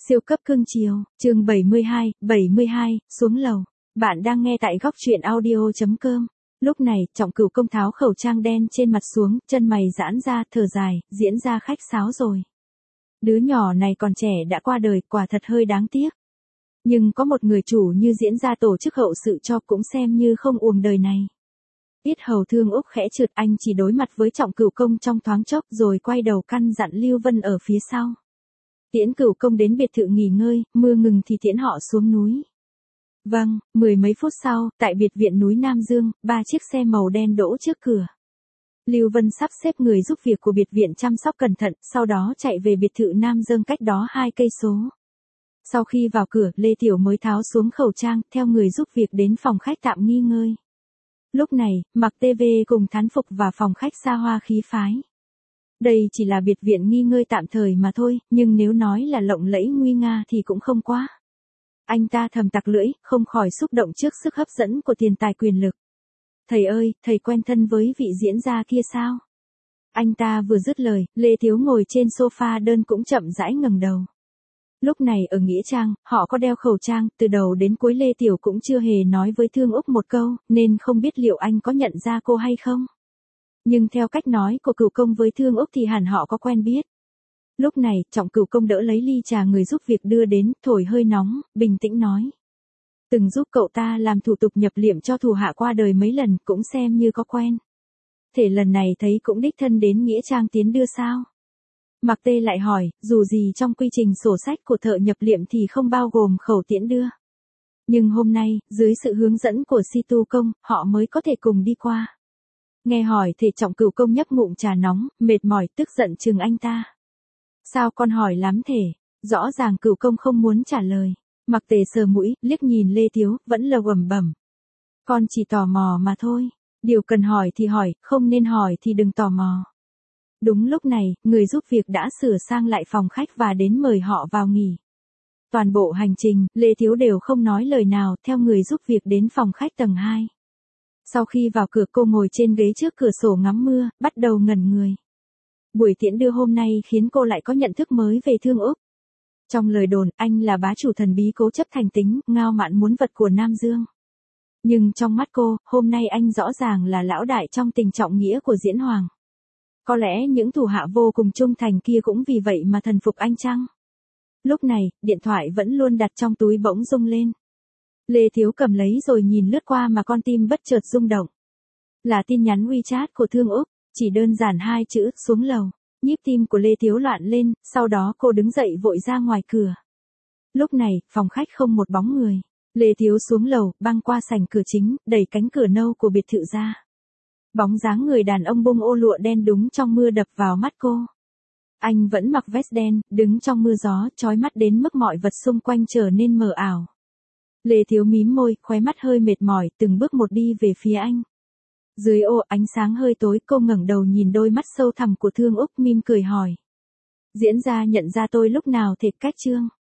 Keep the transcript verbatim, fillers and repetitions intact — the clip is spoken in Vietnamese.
Siêu cấp cưng chiều, chương bảy mươi hai, bảy mươi hai, xuống lầu. Bạn đang nghe tại góc truyện audio chấm com. Lúc này, Trọng Cửu Công tháo khẩu trang đen trên mặt xuống, chân mày giãn ra, thở dài, diễn ra khách sáo rồi. Đứa nhỏ này còn trẻ đã qua đời, quả thật hơi đáng tiếc. Nhưng có một người chủ như diễn ra tổ chức hậu sự cho cũng xem như không uổng đời này. Yết hầu Thương Úc khẽ trượt, anh chỉ đối mặt với Trọng Cửu Công trong thoáng chốc rồi quay đầu căn dặn Lưu Vân ở phía sau. Tiễn Cửu Công đến biệt thự nghỉ ngơi, mưa ngừng thì tiễn họ xuống núi. Vâng, mười mấy phút sau, tại biệt viện núi Nam Dương, ba chiếc xe màu đen đỗ trước cửa. Lưu Vân sắp xếp người giúp việc của biệt viện chăm sóc cẩn thận, sau đó chạy về biệt thự Nam Dương cách đó hai cây số. Sau khi vào cửa, Lê Tiểu mới tháo xuống khẩu trang, theo người giúp việc đến phòng khách tạm nghỉ ngơi. Lúc này, mặc ti vi cùng thán phục và phòng khách xa hoa khí phái. Đây chỉ là biệt viện nghỉ ngơi tạm thời mà thôi, nhưng nếu nói là lộng lẫy nguy nga thì cũng không quá. Anh ta thầm tặc lưỡi, không khỏi xúc động trước sức hấp dẫn của tiền tài quyền lực. Thầy ơi, thầy quen thân với vị diễn gia kia sao? Anh ta vừa dứt lời, Lê Thiếu ngồi trên sofa đơn cũng chậm rãi ngẩng đầu. Lúc này ở Nghĩa Trang, họ có đeo khẩu trang, từ đầu đến cuối Lê Tiểu cũng chưa hề nói với Thương Úc một câu, nên không biết liệu anh có nhận ra cô hay không. Nhưng theo cách nói của Cửu Công với Thương Úc thì hẳn họ có quen biết. Lúc này, Trọng Cửu Công đỡ lấy ly trà người giúp việc đưa đến, thổi hơi nóng, bình tĩnh nói. Từng giúp cậu ta làm thủ tục nhập liệm cho thủ hạ qua đời mấy lần, cũng xem như có quen. Thể lần này thấy cũng đích thân đến Nghĩa Trang tiến đưa sao? Mạc Tê lại hỏi, dù gì trong quy trình sổ sách của thợ nhập liệm thì không bao gồm khẩu tiễn đưa. Nhưng hôm nay, dưới sự hướng dẫn của Si Tu Công, họ mới có thể cùng đi qua. Nghe hỏi thì Trọng Cửu Công nhấp ngụm trà nóng, mệt mỏi, tức giận chừng anh ta. Sao con hỏi lắm thể? Rõ ràng Cửu Công không muốn trả lời. Mạc Tề sờ mũi, liếc nhìn Lê Thiếu, vẫn lờ ầm bẩm. Con chỉ tò mò mà thôi. Điều cần hỏi thì hỏi, không nên hỏi thì đừng tò mò. Đúng lúc này, người giúp việc đã sửa sang lại phòng khách và đến mời họ vào nghỉ. Toàn bộ hành trình, Lê Thiếu đều không nói lời nào, theo người giúp việc đến phòng khách tầng hai. Sau khi vào cửa cô ngồi trên ghế trước cửa sổ ngắm mưa, bắt đầu ngẩn người. Buổi tiễn đưa hôm nay khiến cô lại có nhận thức mới về Thương Úc. Trong lời đồn, anh là bá chủ thần bí cố chấp thành tính, ngao mạn muốn vật của Nam Dương. Nhưng trong mắt cô, hôm nay anh rõ ràng là lão đại trong tình trọng nghĩa của Diễn Hoàng. Có lẽ những thủ hạ vô cùng trung thành kia cũng vì vậy mà thần phục anh chăng? Lúc này, điện thoại vẫn luôn đặt trong túi bỗng rung lên. Lê Thiếu cầm lấy rồi nhìn lướt qua mà con tim bất chợt rung động. Là tin nhắn WeChat của Thương Úc, chỉ đơn giản hai chữ, xuống lầu. Nhịp tim của Lê Thiếu loạn lên, sau đó cô đứng dậy vội ra ngoài cửa. Lúc này, phòng khách không một bóng người. Lê Thiếu xuống lầu, băng qua sảnh cửa chính, đẩy cánh cửa nâu của biệt thự ra. Bóng dáng người đàn ông bông ô lụa đen đúng trong mưa đập vào mắt cô. Anh vẫn mặc vest đen, đứng trong mưa gió, chói mắt đến mức mọi vật xung quanh trở nên mờ ảo. Lê Thiếu mím môi, khóe mắt hơi mệt mỏi, từng bước một đi về phía anh. Dưới ô ánh sáng hơi tối, cô ngẩng đầu nhìn đôi mắt sâu thẳm của Thương Úc, mỉm cười hỏi. Diễn gia nhận ra tôi lúc nào thể cách chương?